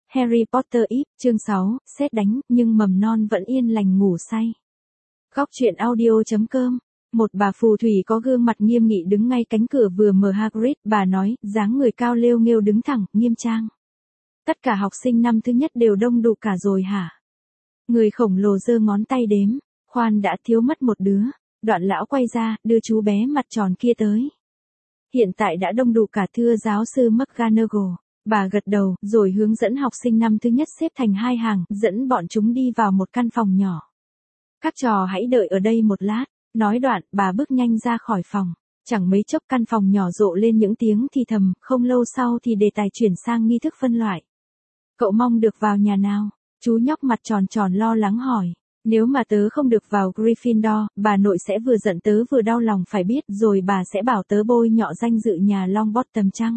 Harry Potter Íp, chương 6, sét đánh, nhưng mầm non vẫn yên lành ngủ say. Góc truyện audio.com. Một bà phù thủy có gương mặt nghiêm nghị đứng ngay cánh cửa vừa mở. Hagrid, bà nói, dáng người cao lêu nghêu đứng thẳng, nghiêm trang. Tất cả học sinh năm thứ nhất đều đông đủ cả rồi hả? Người khổng lồ giơ ngón tay đếm, khoan đã, thiếu mất một đứa. Đoạn lão quay ra, đưa chú bé mặt tròn kia tới. Hiện tại đã đông đủ cả, thưa giáo sư McGonagall. Bà gật đầu, rồi hướng dẫn học sinh năm thứ nhất xếp thành hai hàng, dẫn bọn chúng đi vào một căn phòng nhỏ. Các trò hãy đợi ở đây một lát. Nói đoạn, bà bước nhanh ra khỏi phòng. Chẳng mấy chốc căn phòng nhỏ rộ lên những tiếng thì thầm, không lâu sau thì đề tài chuyển sang nghi thức phân loại. Cậu mong được vào nhà nào? Chú nhóc mặt tròn tròn lo lắng hỏi. Nếu mà tớ không được vào Gryffindor, bà nội sẽ vừa giận tớ vừa đau lòng phải biết, rồi bà sẽ bảo tớ bôi nhọ danh dự nhà Longbottom chăng?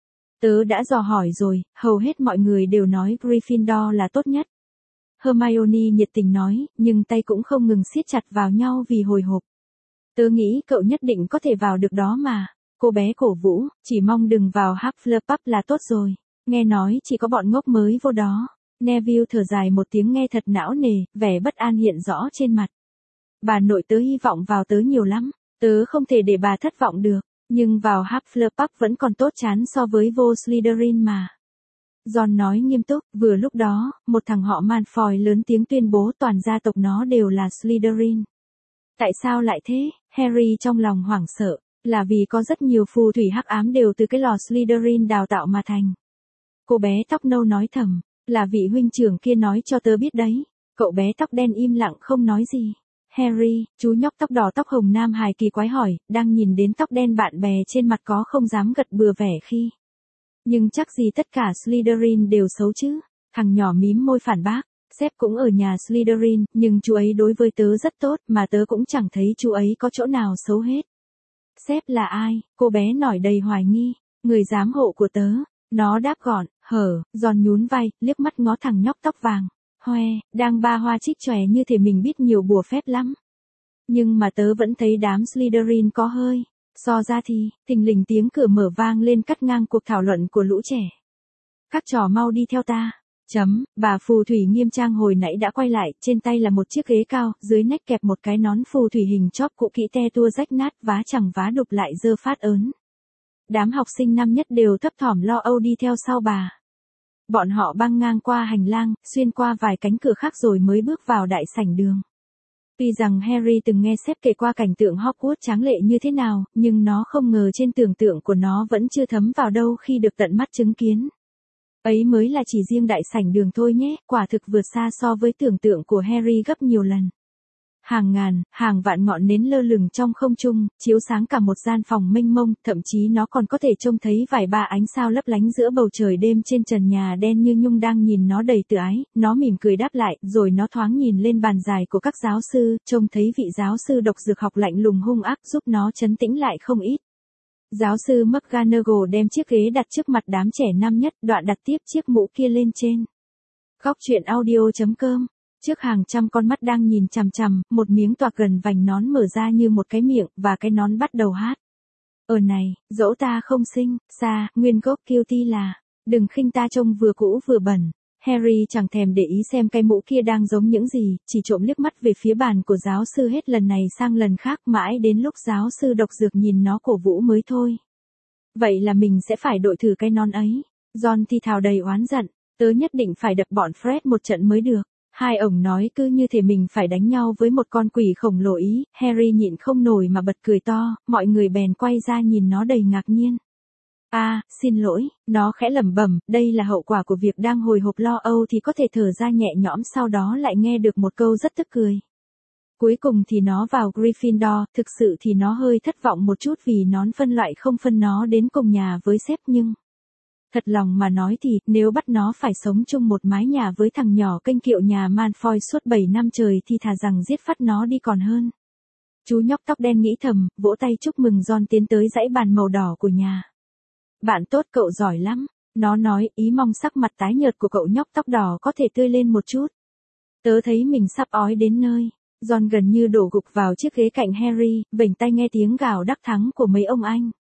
Tớ đã dò hỏi rồi, hầu hết mọi người đều nói Gryffindor là tốt nhất. Hermione nhiệt tình nói, nhưng tay cũng không ngừng siết chặt vào nhau vì hồi hộp. Tớ nghĩ cậu nhất định có thể vào được đó mà. Cô bé cổ vũ, chỉ mong đừng vào Hufflepuff là tốt rồi. Nghe nói chỉ có bọn ngốc mới vô đó. Neville thở dài một tiếng nghe thật não nề, vẻ bất an hiện rõ trên mặt. Bà nội tớ hy vọng vào tớ nhiều lắm. Tớ không thể để bà thất vọng được. Nhưng vào Hufflepuff vẫn còn tốt chán so với vô Slytherin mà. Ron nói nghiêm túc, vừa lúc đó, một thằng họ Malfoy lớn tiếng tuyên bố toàn gia tộc nó đều là Slytherin. Tại sao lại thế? Harry trong lòng hoảng sợ, là vì có rất nhiều phù thủy hắc ám đều từ cái lò Slytherin đào tạo mà thành. Cô bé tóc nâu nói thầm, là vị huynh trưởng kia nói cho tớ biết đấy. Cậu bé tóc đen im lặng không nói gì. Harry, chú nhóc tóc đỏ tóc hồng nam hài kỳ quái hỏi, đang nhìn đến tóc đen bạn bè trên mặt có không dám gật bừa vẻ khi. Nhưng chắc gì tất cả Slytherin đều xấu chứ? Thằng nhỏ mím môi phản bác, sếp cũng ở nhà Slytherin, nhưng chú ấy đối với tớ rất tốt, mà tớ cũng chẳng thấy chú ấy có chỗ nào xấu hết. Sếp là ai? Cô bé nổi đầy hoài nghi. Người giám hộ của tớ. Nó đáp gọn, Ron nhún vai, liếc mắt ngó thằng nhóc tóc vàng. Hoe, đang ba hoa trích chòe như thể mình biết nhiều bùa phép lắm. Nhưng mà tớ vẫn thấy đám Slytherin có hơi. So ra thì, thình lình tiếng cửa mở vang lên cắt ngang cuộc thảo luận của lũ trẻ. Các trò mau đi theo ta. Bà phù thủy nghiêm trang hồi nãy đã quay lại, trên tay là một chiếc ghế cao, dưới nách kẹp một cái nón phù thủy hình chóp cũ kỹ te tua rách nát, vá chẳng vá đục lại dơ phát ớn. Đám học sinh năm nhất đều thấp thỏm lo âu đi theo sau bà. Bọn họ băng ngang qua hành lang, xuyên qua vài cánh cửa khác rồi mới bước vào đại sảnh đường. Tuy rằng Harry từng nghe sếp kể qua cảnh tượng Hogwarts tráng lệ như thế nào, nhưng nó không ngờ trên tưởng tượng của nó vẫn chưa thấm vào đâu khi được tận mắt chứng kiến. Ấy mới là chỉ riêng đại sảnh đường thôi nhé, quả thực vượt xa so với tưởng tượng của Harry gấp nhiều lần. Hàng ngàn, hàng vạn ngọn nến lơ lửng trong không trung, chiếu sáng cả một gian phòng mênh mông, thậm chí nó còn có thể trông thấy vài ba ánh sao lấp lánh giữa bầu trời đêm trên trần nhà đen như nhung đang nhìn nó đầy tự ái. Nó mỉm cười đáp lại, rồi nó thoáng nhìn lên bàn dài của các giáo sư, trông thấy vị giáo sư độc dược học lạnh lùng hung ác giúp nó trấn tĩnh lại không ít. Giáo sư McGonagall đem chiếc ghế đặt trước mặt đám trẻ năm nhất, đoạn đặt tiếp chiếc mũ kia lên trên. Góc truyện audio.com. Trước hàng trăm con mắt đang nhìn chằm chằm, một miếng toạc gần vành nón mở ra như một cái miệng, và cái nón bắt đầu hát. Ở này, dẫu ta không sinh, xa, nguyên gốc Cutie là, đừng khinh ta trông vừa cũ vừa bẩn. Harry chẳng thèm để ý xem cái mũ kia đang giống những gì, chỉ trộm liếc mắt về phía bàn của giáo sư hết lần này sang lần khác, mãi đến lúc giáo sư độc dược nhìn nó cổ vũ mới thôi. Vậy là mình sẽ phải đội thử cái nón ấy. Ron thì thào đầy oán giận, tớ nhất định phải đập bọn Fred một trận mới được. Hai ổng nói cứ như thể mình phải đánh nhau với một con quỷ khổng lồ ý. Harry nhịn không nổi mà bật cười to, mọi người bèn quay ra nhìn nó đầy ngạc nhiên. Xin lỗi, nó khẽ lẩm bẩm, đây là hậu quả của việc đang hồi hộp lo âu thì có thể thở ra nhẹ nhõm, sau đó lại nghe được một câu rất tức cười. Cuối cùng thì nó vào Gryffindor, thực sự thì nó hơi thất vọng một chút vì nón phân loại không phân nó đến cùng nhà với sếp, nhưng thật lòng mà nói thì, nếu bắt nó phải sống chung một mái nhà với thằng nhỏ kênh kiệu nhà Malfoy suốt 7 năm trời thì thà rằng giết phát nó đi còn hơn. Chú nhóc tóc đen nghĩ thầm, vỗ tay chúc mừng Ron tiến tới dãy bàn màu đỏ của nhà. Bạn tốt, cậu giỏi lắm. Nó nói, ý mong sắc mặt tái nhợt của cậu nhóc tóc đỏ có thể tươi lên một chút. Tớ thấy mình sắp ói đến nơi. Ron gần như đổ gục vào chiếc ghế cạnh Harry, vểnh tay nghe tiếng gào đắc thắng của mấy ông anh.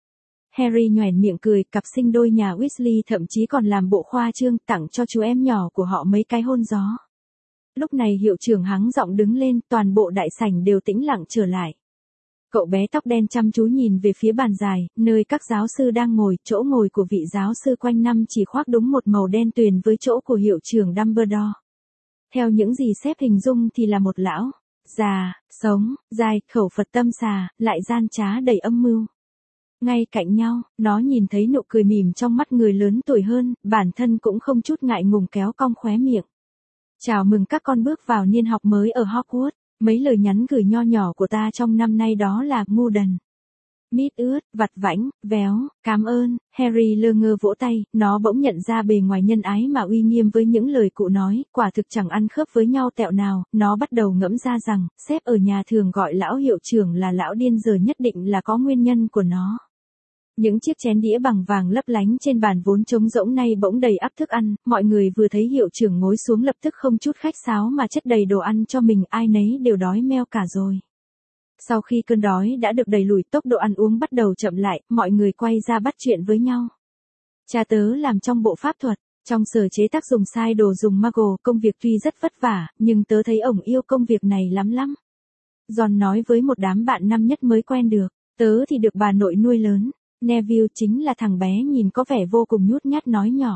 Harry nhoẻn miệng cười, cặp sinh đôi nhà Weasley thậm chí còn làm bộ khoa trương tặng cho chú em nhỏ của họ mấy cái hôn gió. Lúc này hiệu trưởng hắng giọng đứng lên, toàn bộ đại sảnh đều tĩnh lặng trở lại. Cậu bé tóc đen chăm chú nhìn về phía bàn dài, nơi các giáo sư đang ngồi, chỗ ngồi của vị giáo sư quanh năm chỉ khoác đúng một màu đen tuyền với chỗ của hiệu trưởng Dumbledore. Theo những gì sếp hình dung thì là một lão, già, sống, dài, khẩu Phật tâm xà, lại gian trá đầy âm mưu. Ngay cạnh nhau, nó nhìn thấy nụ cười mỉm trong mắt người lớn tuổi hơn, bản thân cũng không chút ngại ngùng kéo cong khóe miệng. Chào mừng các con bước vào niên học mới ở Hogwarts. Mấy lời nhắn gửi nho nhỏ của ta trong năm nay đó là ngu đần, mít ướt, vặt vãnh, véo, cảm ơn. Harry lơ ngơ vỗ tay, nó bỗng nhận ra bề ngoài nhân ái mà uy nghiêm với những lời cụ nói, quả thực chẳng ăn khớp với nhau tẹo nào. Nó bắt đầu ngẫm ra rằng, sếp ở nhà thường gọi lão hiệu trưởng là lão điên giờ nhất định là có nguyên nhân của nó. Những chiếc chén đĩa bằng vàng lấp lánh trên bàn vốn trống rỗng nay bỗng đầy ắp thức ăn, mọi người vừa thấy hiệu trưởng ngồi xuống lập tức không chút khách sáo mà chất đầy đồ ăn cho mình, ai nấy đều đói meo cả rồi. Sau khi cơn đói đã được đẩy lùi, tốc độ ăn uống bắt đầu chậm lại, mọi người quay ra bắt chuyện với nhau. Cha tớ làm trong bộ pháp thuật, trong sở chế tác dùng sai đồ dùng Muggle, công việc tuy rất vất vả, nhưng tớ thấy ổng yêu công việc này lắm. John nói với một đám bạn năm nhất mới quen được, tớ thì được bà nội nuôi lớn. Neville chính là thằng bé nhìn có vẻ vô cùng nhút nhát nói nhỏ.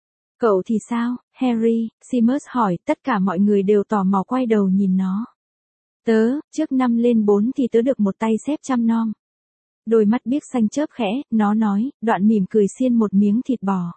Cậu thì sao, Harry? Seamus hỏi, tất cả mọi người đều tò mò quay đầu nhìn nó. Tớ, trước năm lên 4 thì tớ được một tay sếp chăm nom. Đôi mắt biếc xanh chớp khẽ, nó nói, đoạn mỉm cười xiên một miếng thịt bò.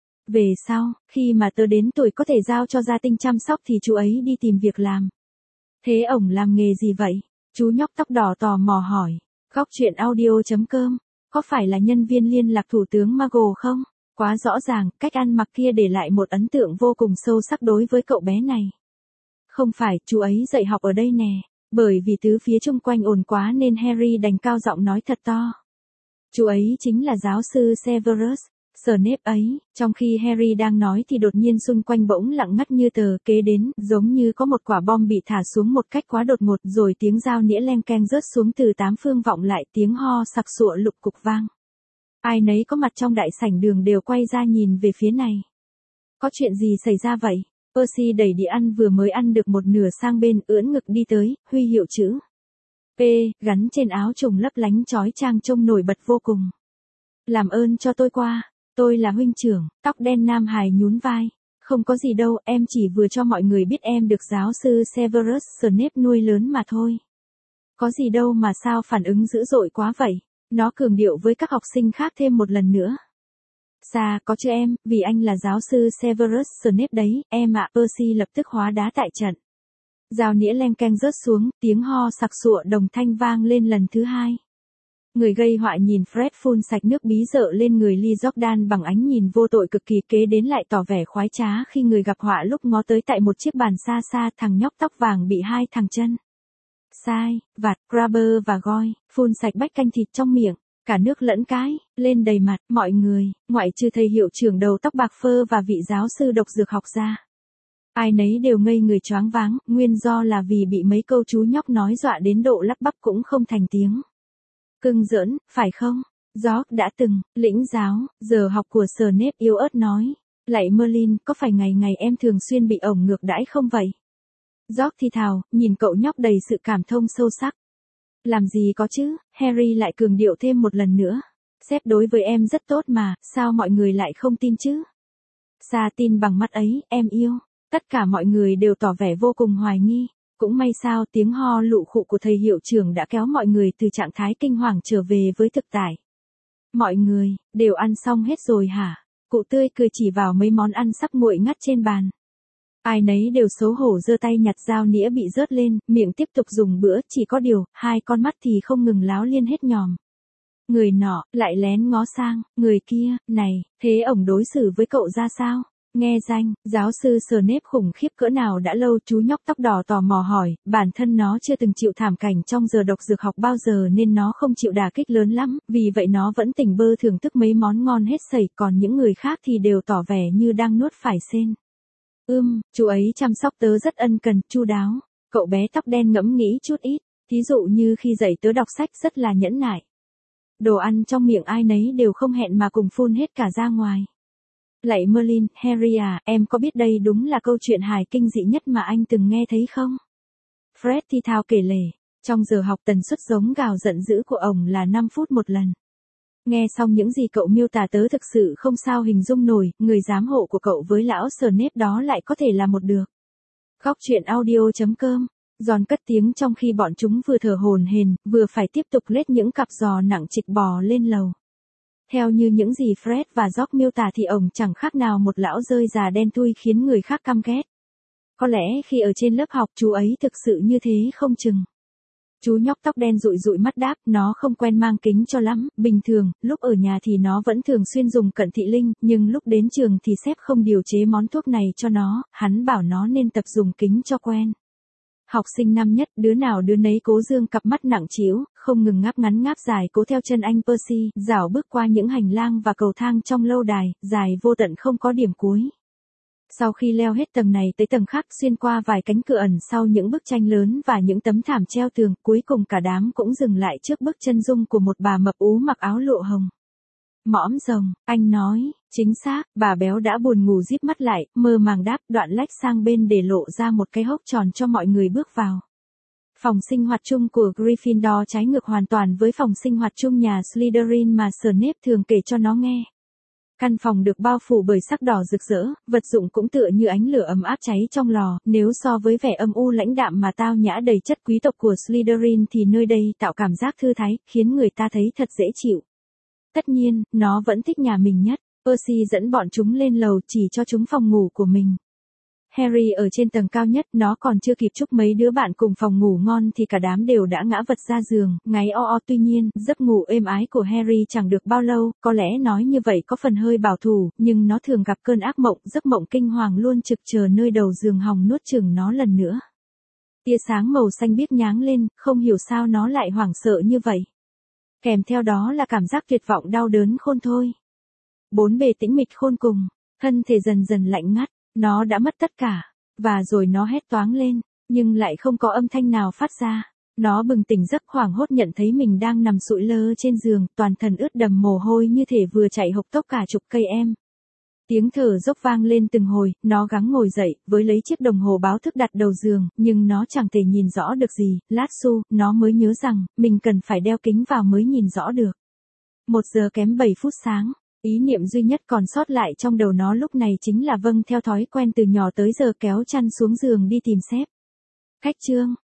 Về sau, khi mà tớ đến tuổi có thể giao cho gia tinh chăm sóc thì chú ấy đi tìm việc làm. Thế ổng làm nghề gì vậy? Chú nhóc tóc đỏ tò mò hỏi. Góc truyện audio.com. Có phải là nhân viên liên lạc thủ tướng Muggle không? Quá rõ ràng, cách ăn mặc kia để lại một ấn tượng vô cùng sâu sắc đối với cậu bé này. Không phải, chú ấy dạy học ở đây nè. Bởi vì tứ phía chung quanh ồn quá nên Harry đành cao giọng nói thật to. Chú ấy chính là giáo sư Severus Snape ấy. Trong khi Harry đang nói thì đột nhiên xung quanh bỗng lặng ngắt như tờ, kế đến, giống như có một quả bom bị thả xuống một cách quá đột ngột, rồi tiếng dao nĩa leng keng rớt xuống từ tám phương vọng lại, tiếng ho sặc sụa lục cục vang. Ai nấy có mặt trong đại sảnh đường đều quay ra nhìn về phía này. Có chuyện gì xảy ra vậy? Percy đẩy đĩa ăn vừa mới ăn được một nửa sang bên, ưỡn ngực đi tới, huy hiệu chữ P gắn trên áo trùng lấp lánh chói chang trông nổi bật vô cùng. Làm ơn cho tôi qua. Tôi là huynh trưởng. Tóc đen nam hài nhún vai. Không có gì đâu, em chỉ vừa cho mọi người biết em được giáo sư Severus Snape nuôi lớn mà thôi. Có gì đâu mà sao phản ứng dữ dội quá vậy? Nó cường điệu với các học sinh khác thêm một lần nữa. Xa, có chứ em, vì anh là giáo sư Severus Snape đấy, em ạ. Percy lập tức hóa đá tại trận. Dao nĩa leng keng rớt xuống, tiếng ho sặc sụa đồng thanh vang lên lần thứ hai. Người gây họa nhìn Fred phun sạch nước bí dợ lên người Lee Jordan bằng ánh nhìn vô tội cực kỳ, kế đến lại tỏ vẻ khoái trá khi người gặp họa lúc ngó tới tại một chiếc bàn xa xa, thằng nhóc tóc vàng bị hai thằng chân sai, vặt, grabber và Goyle phun sạch bách canh thịt trong miệng, cả nước lẫn cái, lên đầy mặt, mọi người, ngoại trừ thầy hiệu trưởng đầu tóc bạc phơ và vị giáo sư độc dược học ra. Ai nấy đều ngây người choáng váng, nguyên do là vì bị mấy câu chú nhóc nói dọa đến độ lắp bắp cũng không thành tiếng. Cưng giỡn, phải không? George đã từng, lĩnh giáo, giờ học của Snape yếu ớt nói. Lạy Merlin, có phải ngày ngày em thường xuyên bị ổng ngược đãi không vậy? George thì thào, nhìn cậu nhóc đầy sự cảm thông sâu sắc. Làm gì có chứ, Harry lại cường điệu thêm một lần nữa. Sếp đối với em rất tốt mà, sao mọi người lại không tin chứ? Sa tin bằng mắt ấy, em yêu. Tất cả mọi người đều tỏ vẻ vô cùng hoài nghi. Cũng may sao tiếng ho lụ khụ của thầy hiệu trưởng đã kéo mọi người từ trạng thái kinh hoàng trở về với thực tại. Mọi người, đều ăn xong hết rồi hả? Cụ tươi cười chỉ vào mấy món ăn sắp nguội ngắt trên bàn. Ai nấy đều xấu hổ giơ tay nhặt dao nĩa bị rớt lên, miệng tiếp tục dùng bữa, chỉ có điều, hai con mắt thì không ngừng láo liên hết nhòm. Người nọ, lại lén ngó sang, người kia, này, thế ổng đối xử với cậu ra sao? Nghe danh, giáo sư Snape khủng khiếp cỡ nào đã lâu, chú nhóc tóc đỏ tò mò hỏi, bản thân nó chưa từng chịu thảm cảnh trong giờ độc dược học bao giờ nên nó không chịu đả kích lớn lắm, vì vậy nó vẫn tỉnh bơ thưởng thức mấy món ngon hết sẩy, còn những người khác thì đều tỏ vẻ như đang nuốt phải sên. Chú ấy chăm sóc tớ rất ân cần, chu đáo. Cậu bé tóc đen ngẫm nghĩ chút ít, thí dụ như khi dạy tớ đọc sách rất là nhẫn nại. Đồ ăn trong miệng ai nấy đều không hẹn mà cùng phun hết cả ra ngoài. Lạy Merlin, Harry à, em có biết đây đúng là câu chuyện hài kinh dị nhất mà anh từng nghe thấy không? Fred thì thào kể lể, trong giờ học tần suất giống gào giận dữ của ổng là 5 phút một lần. Nghe xong những gì cậu miêu tả tớ thực sự không sao hình dung nổi, người giám hộ của cậu với lão Snape đó lại có thể là một được. Góc truyện audio.com. Giòn cất tiếng trong khi bọn chúng vừa thở hổn hển, vừa phải tiếp tục lết những cặp giò nặng trịch bò lên lầu. Theo như những gì Fred và George miêu tả thì ổng chẳng khác nào một lão rơi già đen thui khiến người khác căm ghét. Có lẽ khi ở trên lớp học chú ấy thực sự như thế không chừng. Chú nhóc tóc đen dụi dụi mắt đáp, nó không quen mang kính cho lắm, bình thường, lúc ở nhà thì nó vẫn thường xuyên dùng cận thị linh, nhưng lúc đến trường thì sếp không điều chế món thuốc này cho nó, hắn bảo nó nên tập dùng kính cho quen. Học sinh năm nhất, đứa nào đứa nấy cố dương cặp mắt nặng trĩu, không ngừng ngáp ngắn ngáp dài cố theo chân anh Percy, dạo bước qua những hành lang và cầu thang trong lâu đài, dài vô tận không có điểm cuối. Sau khi leo hết tầng này tới tầng khác xuyên qua vài cánh cửa ẩn sau những bức tranh lớn và những tấm thảm treo tường, cuối cùng cả đám cũng dừng lại trước bức chân dung của một bà mập ú mặc áo lụa hồng. Mõm rồng, anh nói, chính xác, bà béo đã buồn ngủ díp mắt lại, mơ màng đáp, đoạn lách sang bên để lộ ra một cái hốc tròn cho mọi người bước vào. Phòng sinh hoạt chung của Gryffindor trái ngược hoàn toàn với phòng sinh hoạt chung nhà Slytherin mà Snape thường kể cho nó nghe. Căn phòng được bao phủ bởi sắc đỏ rực rỡ, vật dụng cũng tựa như ánh lửa ấm áp cháy trong lò, nếu so với vẻ âm u lãnh đạm mà tao nhã đầy chất quý tộc của Slytherin thì nơi đây tạo cảm giác thư thái, khiến người ta thấy thật dễ chịu. Tất nhiên, nó vẫn thích nhà mình nhất. Percy dẫn bọn chúng lên lầu chỉ cho chúng phòng ngủ của mình. Harry ở trên tầng cao nhất, nó còn chưa kịp chúc mấy đứa bạn cùng phòng ngủ ngon thì cả đám đều đã ngã vật ra giường, ngáy o o. Tuy nhiên, giấc ngủ êm ái của Harry chẳng được bao lâu, có lẽ nói như vậy có phần hơi bảo thủ, nhưng nó thường gặp cơn ác mộng, giấc mộng kinh hoàng luôn trực chờ nơi đầu giường hòng nuốt chửng nó lần nữa. Tia sáng màu xanh biếc nháng lên, không hiểu sao nó lại hoảng sợ như vậy. Kèm theo đó là cảm giác tuyệt vọng đau đớn khôn thôi. Bốn bề tĩnh mịch khôn cùng, thân thể dần dần lạnh ngắt, nó đã mất tất cả, và rồi nó hét toáng lên, nhưng lại không có âm thanh nào phát ra. Nó bừng tỉnh giấc hoảng hốt nhận thấy mình đang nằm sụi lơ trên giường, toàn thân ướt đầm mồ hôi như thể vừa chạy hộc tốc cả chục cây em. Tiếng thở dốc vang lên từng hồi, nó gắng ngồi dậy, với lấy chiếc đồng hồ báo thức đặt đầu giường, nhưng nó chẳng thể nhìn rõ được gì. Lát sau, nó mới nhớ rằng, mình cần phải đeo kính vào mới nhìn rõ được. 1 giờ kém 7 phút sáng, ý niệm duy nhất còn sót lại trong đầu nó lúc này chính là vâng theo thói quen từ nhỏ tới giờ kéo chăn xuống giường đi tìm sếp. Khách trương,